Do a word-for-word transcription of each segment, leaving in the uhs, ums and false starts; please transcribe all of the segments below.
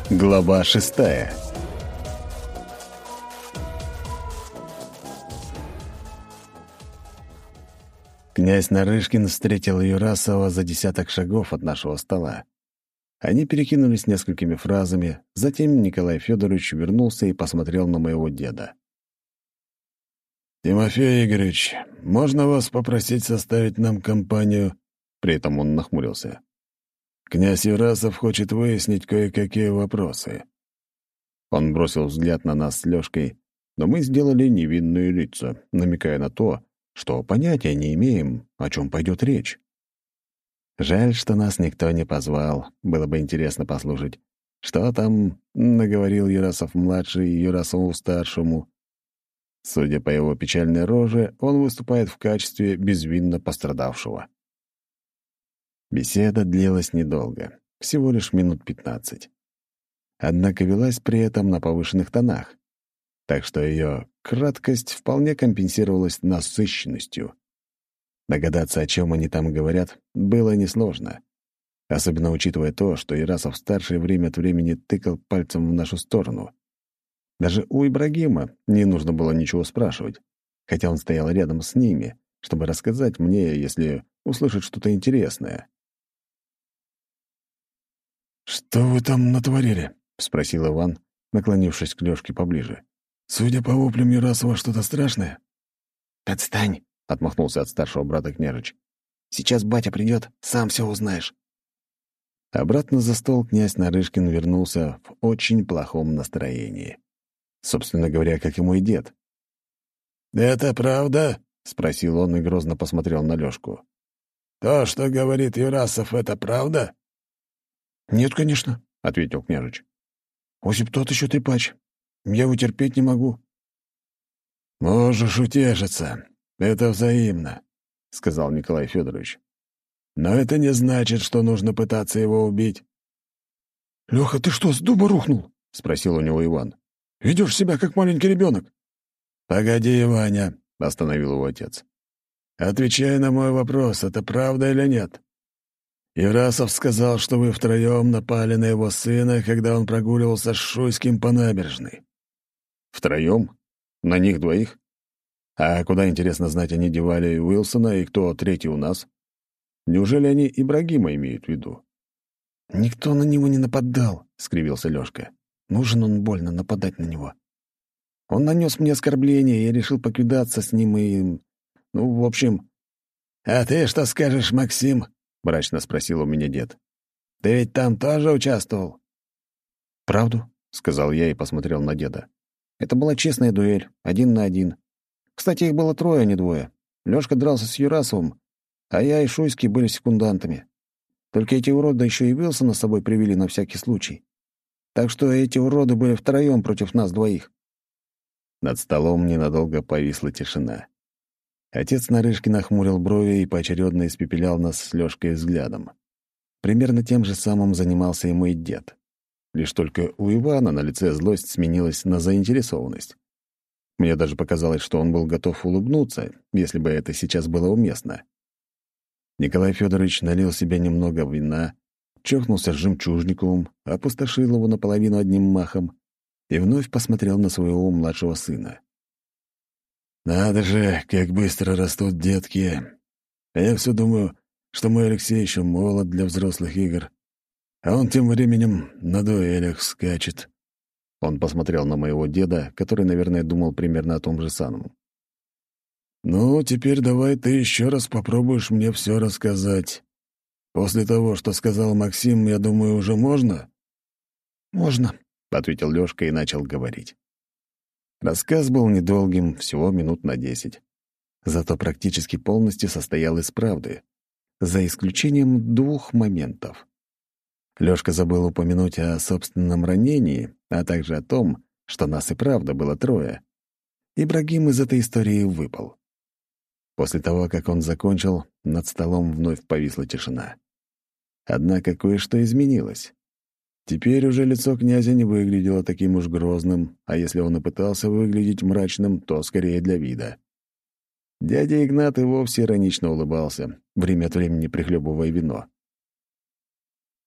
Глава шестая. Князь Нарышкин встретил Юрасова за десяток шагов от нашего стола. Они перекинулись несколькими фразами, затем Николай Федорович вернулся и посмотрел на моего деда. «Тимофей Игоревич, можно вас попросить составить нам компанию?» При этом он нахмурился. «Князь Юрасов хочет выяснить кое-какие вопросы». Он бросил взгляд на нас с Лёшкой, но мы сделали невинные лица, намекая на то, что понятия не имеем, о чем пойдет речь. Жаль, что нас никто не позвал. Было бы интересно послушать, что там наговорил Юрасов-младший Юрасову-старшему. Судя по его печальной роже, он выступает в качестве безвинно пострадавшего. Беседа длилась недолго, всего лишь минут пятнадцать. Однако велась при этом на повышенных тонах, так что ее краткость вполне компенсировалась насыщенностью. Догадаться, о чем они там говорят, было несложно, особенно учитывая то, что Юрасов-старший время от времени тыкал пальцем в нашу сторону. Даже у Ибрагима не нужно было ничего спрашивать, хотя он стоял рядом с ними, чтобы рассказать мне, если услышит что-то интересное. «Что вы там натворили?» — спросил Иван, наклонившись к Лёшке поближе. «Судя по воплям Юрасова, что-то страшное?» «Отстань!» — отмахнулся от старшего брата княжич. «Сейчас батя придет, сам все узнаешь». Обратно за стол князь Нарышкин вернулся в очень плохом настроении. Собственно говоря, как и мой дед. «Это правда?» — спросил он и грозно посмотрел на Лёшку. «То, что говорит Юрасов, это правда?» «Нет, конечно», — ответил княжич. «Осип тот еще трепач. Я его терпеть не могу». «Можешь утешиться. Это взаимно», — сказал Николай Федорович. «Но это не значит, что нужно пытаться его убить». «Лёха, ты что, с дуба рухнул?» — спросил у него Иван. «Ведёшь себя, как маленький ребёнок». «Погоди, Ваня», — остановил его отец. «Отвечай на мой вопрос, это правда или нет? Юрасов сказал, что вы втроём напали на его сына, когда он прогуливался с Шуйским по набережной». «Втроём? На них двоих? А куда, интересно знать, они девали Уилсона и кто третий у нас? Неужели они Ибрагима имеют в виду?» «Никто на него не нападал», — скривился Лёшка. «Нужен он больно нападать на него. Он нанес мне оскорбление, я решил поквитаться с ним и... Ну, в общем...» «А ты что скажешь, Максим?» — мрачно спросил у меня дед. «Ты ведь там тоже участвовал?» «Правду», — сказал я и посмотрел на деда. «Это была честная дуэль, один на один. Кстати, их было трое, а не двое. Лёшка дрался с Юрасовым, а я и Шуйский были секундантами. Только эти уроды еще и Уилсона с собой привели на всякий случай. Так что эти уроды были втроем против нас двоих». Над столом ненадолго повисла тишина. Отец Нарышкин нахмурил брови и поочередно испепелял нас с Лёшкой взглядом. Примерно тем же самым занимался и мой дед. Лишь только у Ивана на лице злость сменилась на заинтересованность. Мне даже показалось, что он был готов улыбнуться, если бы это сейчас было уместно. Николай Федорович налил себе немного вина, чокнулся с Жемчужниковым, опустошил его наполовину одним махом и вновь посмотрел на своего младшего сына. «Надо же, как быстро растут детки. А я все думаю, что мой Алексей еще молод для взрослых игр, а он тем временем на дуэлях скачет». Он посмотрел на моего деда, который, наверное, думал примерно о том же самом. «Ну, теперь давай ты еще раз попробуешь мне все рассказать. После того, что сказал Максим, я думаю, уже можно?» «Можно», — ответил Лёшка и начал говорить. Рассказ был недолгим, всего минут на десять. Зато практически полностью состоял из правды, за исключением двух моментов. Лёшка забыл упомянуть о собственном ранении, а также о том, что нас и правда было трое. Ибрагим из этой истории выпал. После того, как он закончил, над столом вновь повисла тишина. Однако кое-что изменилось. Теперь уже лицо князя не выглядело таким уж грозным, а если он и пытался выглядеть мрачным, то скорее для вида. Дядя Игнат и вовсе иронично улыбался, время от времени прихлебывая вино.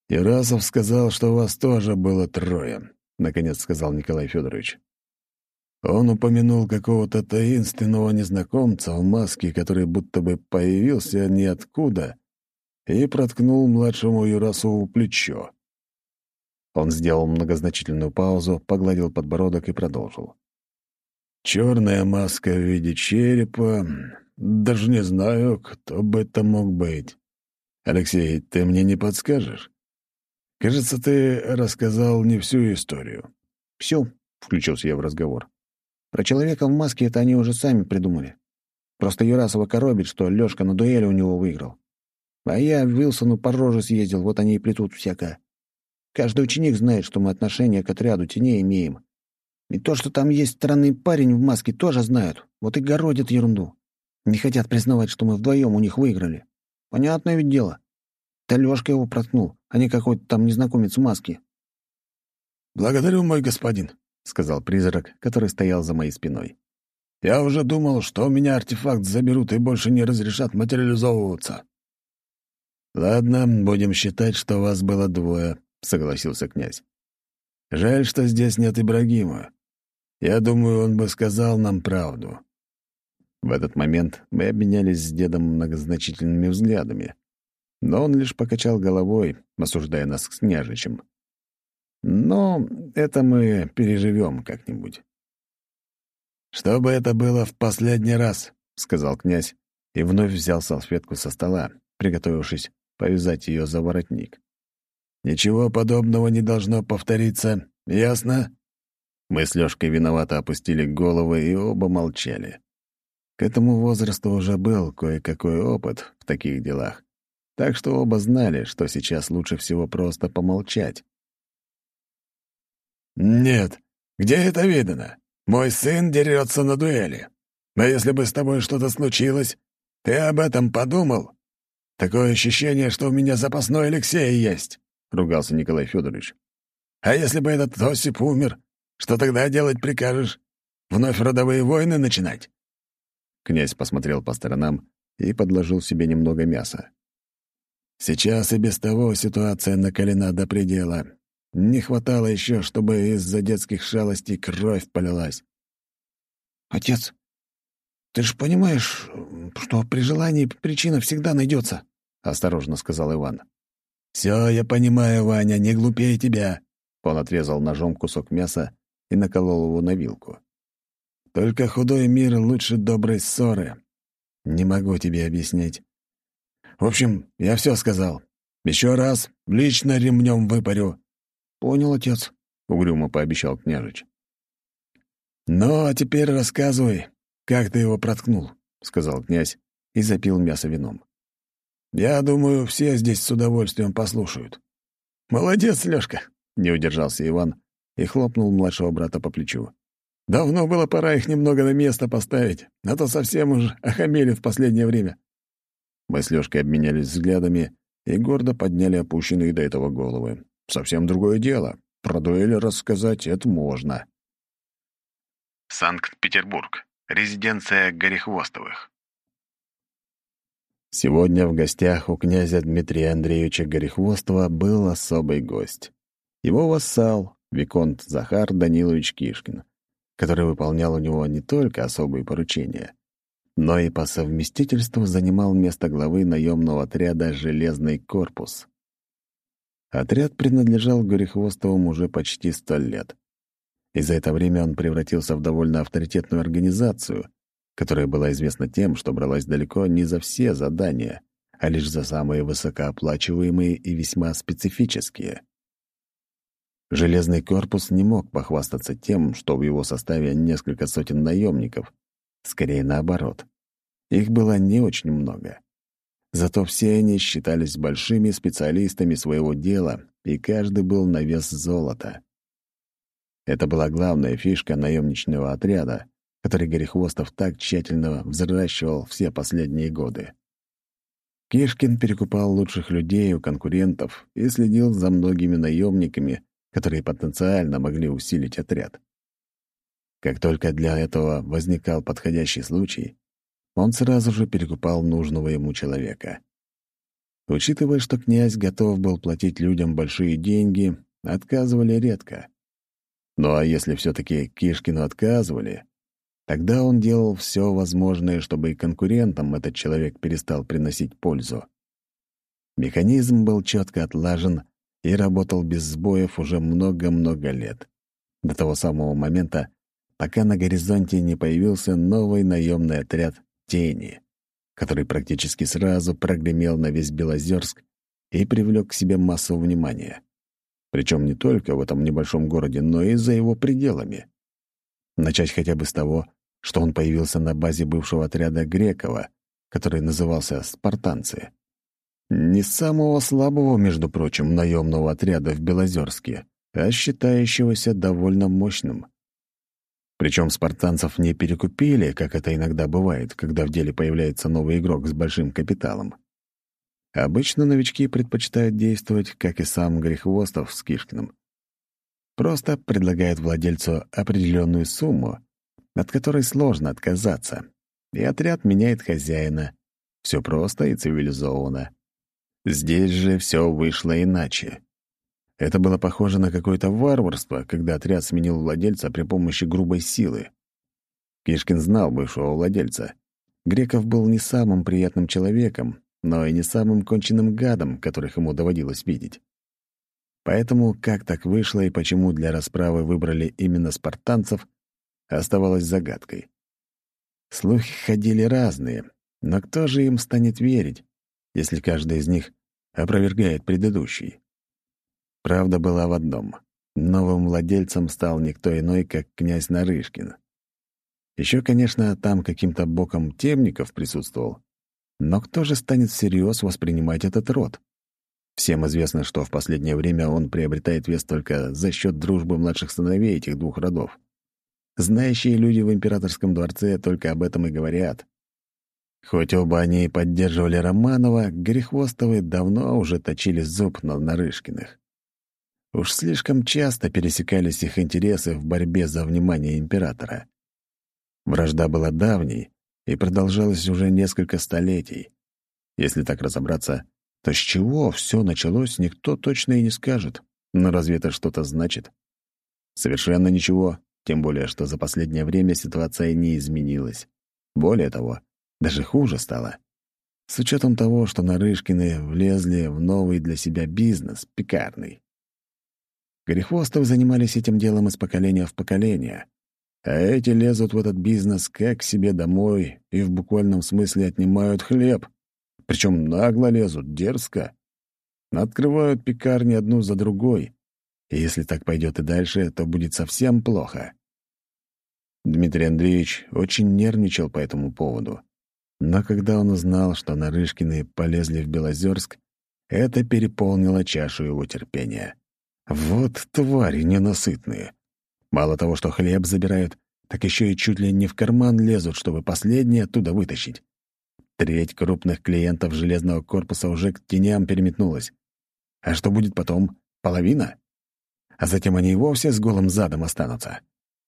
«Ярасов сказал, что вас тоже было трое», — наконец сказал Николай Федорович. Он упомянул какого-то таинственного незнакомца в маске, который будто бы появился ниоткуда и проткнул младшему Юрасову плечо. Он сделал многозначительную паузу, погладил подбородок и продолжил. «Черная маска в виде черепа. Даже не знаю, кто бы это мог быть. Алексей, ты мне не подскажешь? Кажется, ты рассказал не всю историю». «Всю», — включился я в разговор. «Про человека в маске это они уже сами придумали. Просто Юрасова коробит, что Лёшка на дуэли у него выиграл. А я Вилсону по роже съездил, вот они и плетут всякое. Каждый ученик знает, что мы отношение к отряду теней имеем. И то, что там есть странный парень в маске, тоже знают. Вот и городят ерунду. Не хотят признавать, что мы вдвоем у них выиграли. Понятное ведь дело. Да Лёшка его проткнул, а не какой-то там незнакомец в маске». «Благодарю, мой господин», — сказал призрак, который стоял за моей спиной. «Я уже думал, что у меня артефакт заберут и больше не разрешат материализовываться». «Ладно, будем считать, что вас было двое», — согласился князь. «Жаль, что здесь нет Ибрагима. Я думаю, он бы сказал нам правду». В этот момент мы обменялись с дедом многозначительными взглядами, но он лишь покачал головой, осуждая нас с княжичем. Но это мы переживем как-нибудь. «Чтобы это было в последний раз», — сказал князь и вновь взял салфетку со стола, приготовившись повязать ее за воротник. «Ничего подобного не должно повториться, ясно?» Мы с Лёшкой виновато опустили головы и оба молчали. К этому возрасту уже был кое-какой опыт в таких делах, так что оба знали, что сейчас лучше всего просто помолчать. «Нет, где это видано? Мой сын дерется на дуэли. Но если бы с тобой что-то случилось, ты об этом подумал? Такое ощущение, что у меня запасной Алексей есть», — ругался Николай Федорович. «А если бы этот Осип умер, что тогда делать прикажешь? Вновь родовые войны начинать?» Князь посмотрел по сторонам и подложил себе немного мяса. «Сейчас и без того ситуация накалена до предела. Не хватало еще, чтобы из-за детских шалостей кровь полилась». «Отец, ты же понимаешь, что при желании причина всегда найдется», — осторожно сказал Иван. «Все я понимаю, Ваня, не глупее тебя». Он отрезал ножом кусок мяса и наколол его на вилку. «Только худой мир лучше доброй ссоры. Не могу тебе объяснить. В общем, я все сказал. Еще раз лично ремнем выпарю». «Понял, отец», — угрюмо пообещал княжич. «Ну, а теперь рассказывай, как ты его проткнул», — сказал князь и запил мясо вином. «Я думаю, все здесь с удовольствием послушают». «Молодец, Лёшка», — не удержался Иван и хлопнул младшего брата по плечу. «Давно было пора их немного на место поставить, а то совсем уж охамели в последнее время». Мы с Лёшкой обменялись взглядами и гордо подняли опущенные до этого головы. Совсем другое дело. Про дуэль рассказать это можно. Санкт-Петербург. Резиденция Горехвостовых. Сегодня в гостях у князя Дмитрия Андреевича Горехвостова был особый гость. Его вассал, виконт Захар Данилович Кишкин, который выполнял у него не только особые поручения, но и по совместительству занимал место главы наемного отряда «Железный корпус». Отряд принадлежал Горехвостовым уже почти сто лет. И за это время он превратился в довольно авторитетную организацию, которая была известна тем, что бралась далеко не за все задания, а лишь за самые высокооплачиваемые и весьма специфические. Железный корпус не мог похвастаться тем, что в его составе несколько сотен наемников, скорее наоборот. Их было не очень много. Зато все они считались большими специалистами своего дела, и каждый был на вес золота. Это была главная фишка наемничного отряда, который Горехвостов так тщательно взращивал все последние годы. Кишкин перекупал лучших людей у конкурентов и следил за многими наемниками, которые потенциально могли усилить отряд. Как только для этого возникал подходящий случай, он сразу же перекупал нужного ему человека. Учитывая, что князь готов был платить людям большие деньги, отказывали редко. Ну а если все-таки Кишкину отказывали, тогда он делал все возможное, чтобы и конкурентам этот человек перестал приносить пользу. Механизм был четко отлажен и работал без сбоев уже много-много лет. До того самого момента, пока на горизонте не появился новый наемный отряд «Тени», который практически сразу прогремел на весь Белозерск и привлек к себе массу внимания. Причем не только в этом небольшом городе, но и за его пределами. Начать хотя бы с того, что он появился на базе бывшего отряда Грекова, который назывался «Спартанцы». Не самого слабого, между прочим, наемного отряда в Белозерске, а считающегося довольно мощным. Причем спартанцев не перекупили, как это иногда бывает, когда в деле появляется новый игрок с большим капиталом. Обычно новички предпочитают действовать, как и сам Горехвостов с Кишкиным. Просто предлагают владельцу определенную сумму, от которой сложно отказаться, и отряд меняет хозяина. Все просто и цивилизованно. Здесь же все вышло иначе. Это было похоже на какое-то варварство, когда отряд сменил владельца при помощи грубой силы. Кишкин знал бывшего владельца. Греков был не самым приятным человеком, но и не самым конченным гадом, которых ему доводилось видеть. Поэтому, как так вышло и почему для расправы выбрали именно спартанцев, оставалось загадкой. Слухи ходили разные, но кто же им станет верить, если каждый из них опровергает предыдущий? Правда была в одном. Новым владельцем стал никто иной, как князь Нарышкин. Еще, конечно, там каким-то боком Темников присутствовал. Но кто же станет всерьез воспринимать этот род? Всем известно, что в последнее время он приобретает вес только за счет дружбы младших сыновей этих двух родов. Знающие люди в императорском дворце только об этом и говорят. Хоть оба они и поддерживали Романова, Горехвостовы давно уже точили зуб на Нарышкиных. Уж слишком часто пересекались их интересы в борьбе за внимание императора. Вражда была давней и продолжалась уже несколько столетий. Если так разобраться, то с чего все началось, никто точно и не скажет. Но разве это что-то значит? Совершенно ничего, тем более, что за последнее время ситуация не изменилась. Более того, даже хуже стало. С учетом того, что Нарышкины влезли в новый для себя бизнес, пекарный. Горехвостовы занимались этим делом из поколения в поколение, а эти лезут в этот бизнес как к себе домой и в буквальном смысле отнимают хлеб. Причем нагло лезут, дерзко. Открывают пекарни одну за другой. И если так пойдет и дальше, то будет совсем плохо. Дмитрий Андреевич очень нервничал по этому поводу. Но когда он узнал, что Нарышкины полезли в Белозерск, это переполнило чашу его терпения. Вот твари ненасытные. Мало того, что хлеб забирают, так еще и чуть ли не в карман лезут, чтобы последнее оттуда вытащить. Треть крупных клиентов железного корпуса уже к теням переметнулась. А что будет потом? Половина? А затем они и вовсе с голым задом останутся.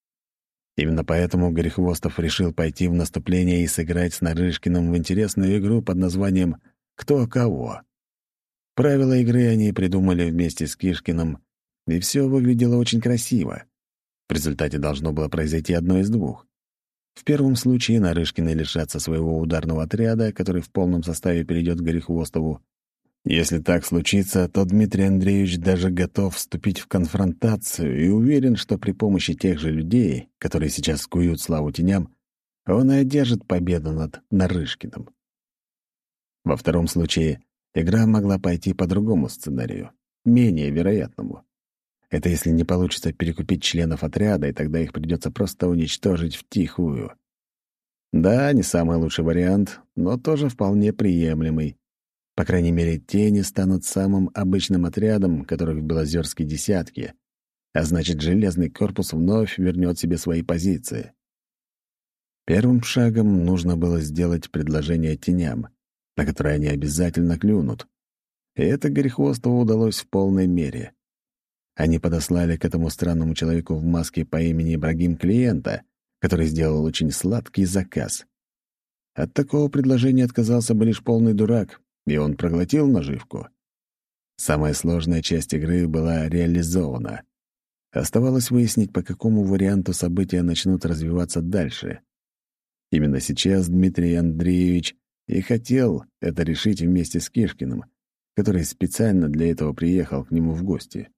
Именно поэтому Горехвостов решил пойти в наступление и сыграть с Нарышкиным в интересную игру под названием «Кто кого?». Правила игры они придумали вместе с Кишкиным, и все выглядело очень красиво. В результате должно было произойти одно из двух. В первом случае Нарышкины лишатся своего ударного отряда, который в полном составе перейдет к Горехвостову. Если так случится, то Дмитрий Андреевич даже готов вступить в конфронтацию и уверен, что при помощи тех же людей, которые сейчас куют славу теням, он и одержит победу над Нарышкиным. Во втором случае игра могла пойти по другому сценарию, менее вероятному. Это если не получится перекупить членов отряда, и тогда их придется просто уничтожить втихую. Да, не самый лучший вариант, но тоже вполне приемлемый. По крайней мере, тени станут самым обычным отрядом, которых в Белозерске десятки, а значит, железный корпус вновь вернет себе свои позиции. Первым шагом нужно было сделать предложение теням, на которое они обязательно клюнут. И это Горехвостову удалось в полной мере. Они подослали к этому странному человеку в маске по имени Ибрагим клиента, который сделал очень сладкий заказ. От такого предложения отказался бы лишь полный дурак, и он проглотил наживку. Самая сложная часть игры была реализована. Оставалось выяснить, по какому варианту события начнут развиваться дальше. Именно сейчас Дмитрий Андреевич и хотел это решить вместе с Кишкиным, который специально для этого приехал к нему в гости.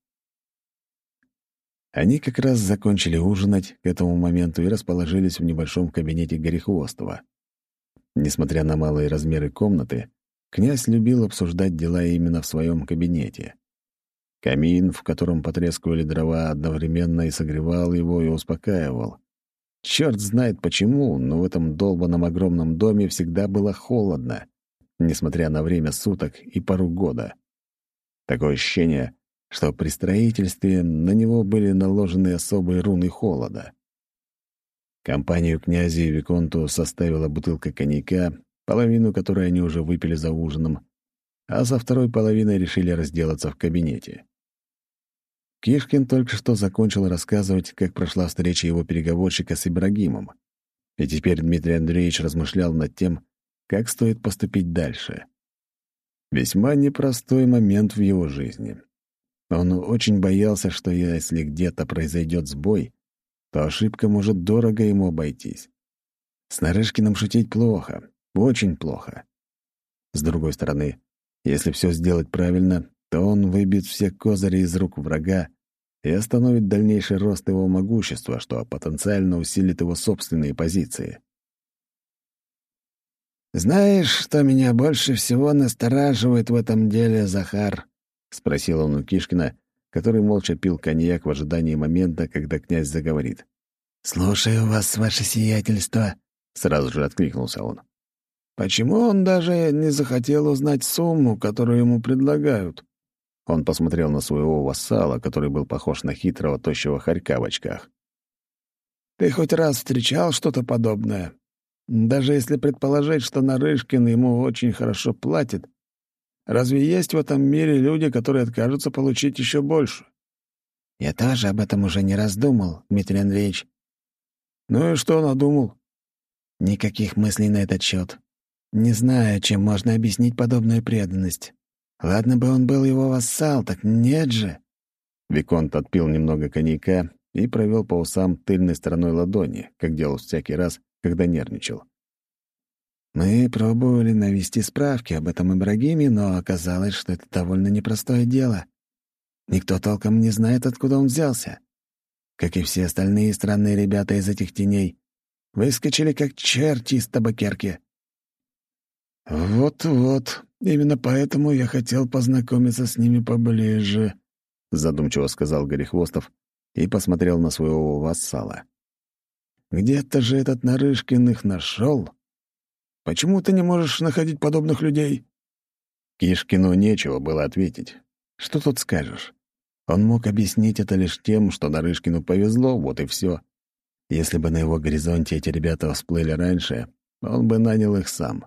Они как раз закончили ужинать к этому моменту и расположились в небольшом кабинете Горехвостова. Несмотря на малые размеры комнаты, князь любил обсуждать дела именно в своем кабинете. Камин, в котором потрескивали дрова, одновременно и согревал его, и успокаивал. Черт знает почему, но в этом долбанном огромном доме всегда было холодно, несмотря на время суток и пару года. Такое ощущение, что при строительстве на него были наложены особые руны холода. Компанию князя и виконту составила бутылка коньяка, половину которой они уже выпили за ужином, а со второй половиной решили разделаться в кабинете. Кишкин только что закончил рассказывать, как прошла встреча его переговорщика с Ибрагимом, и теперь Дмитрий Андреевич размышлял над тем, как стоит поступить дальше. Весьма непростой момент в его жизни. Он очень боялся, что если где-то произойдет сбой, то ошибка может дорого ему обойтись. С Нарышкиным шутить плохо, очень плохо. С другой стороны, если все сделать правильно, то он выбьет все козыри из рук врага и остановит дальнейший рост его могущества, что потенциально усилит его собственные позиции. «Знаешь, что меня больше всего настораживает в этом деле, Захар?» — спросил он у Кишкина, который молча пил коньяк в ожидании момента, когда князь заговорит. «Слушаю вас, ваше сиятельство», — сразу же откликнулся он. «Почему он даже не захотел узнать сумму, которую ему предлагают?» Он посмотрел на своего вассала, который был похож на хитрого тощего хорька в очках. «Ты хоть раз встречал что-то подобное? Даже если предположить, что Нарышкин ему очень хорошо платит, разве есть в этом мире люди, которые откажутся получить еще больше?» «Я тоже об этом уже не раз думал, Дмитрий Андреевич». «Ну и что надумал?» «Никаких мыслей на этот счет. Не знаю, чем можно объяснить подобную преданность. Ладно бы он был его вассал, так нет же». Виконт отпил немного коньяка и провел по усам тыльной стороной ладони, как делал всякий раз, когда нервничал. «Мы пробовали навести справки об этом Ибрагиме, но оказалось, что это довольно непростое дело. Никто толком не знает, откуда он взялся. Как и все остальные странные ребята из этих теней, выскочили как черти из табакерки». «Вот-вот, именно поэтому я хотел познакомиться с ними поближе», — задумчиво сказал Горехвостов и посмотрел на своего вассала. «Где-то же этот Нарышкин их нашел. Почему ты не можешь находить подобных людей?» Кишкину нечего было ответить. Что тут скажешь? Он мог объяснить это лишь тем, что Нарышкину повезло, вот и все. Если бы на его горизонте эти ребята всплыли раньше, он бы нанял их сам.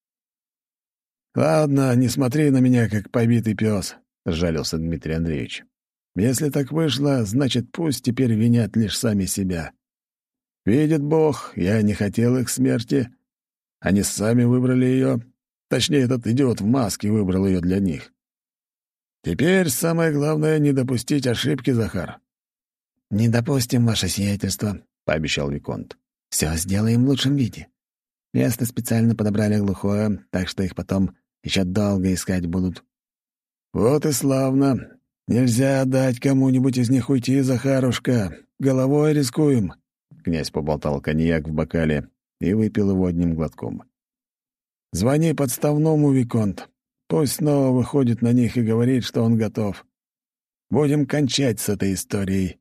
«Ладно, не смотри на меня, как побитый пес», — сжалился Дмитрий Андреевич. «Если так вышло, значит, пусть теперь винят лишь сами себя. Видит Бог, я не хотел их смерти. Они сами выбрали ее. Точнее, этот идиот в маске выбрал ее для них. Теперь самое главное — не допустить ошибки, Захар». «Не допустим, ваше сиятельство», — пообещал виконт. «Все сделаем в лучшем виде. Место специально подобрали глухое, так что их потом еще долго искать будут». «Вот и славно. Нельзя дать кому-нибудь из них уйти, Захарушка. Головой рискуем». Князь поболтал коньяк в бокале и выпил его одним глотком. «Звони подставному, виконт. Пусть снова выходит на них и говорит, что он готов. Будем кончать с этой историей».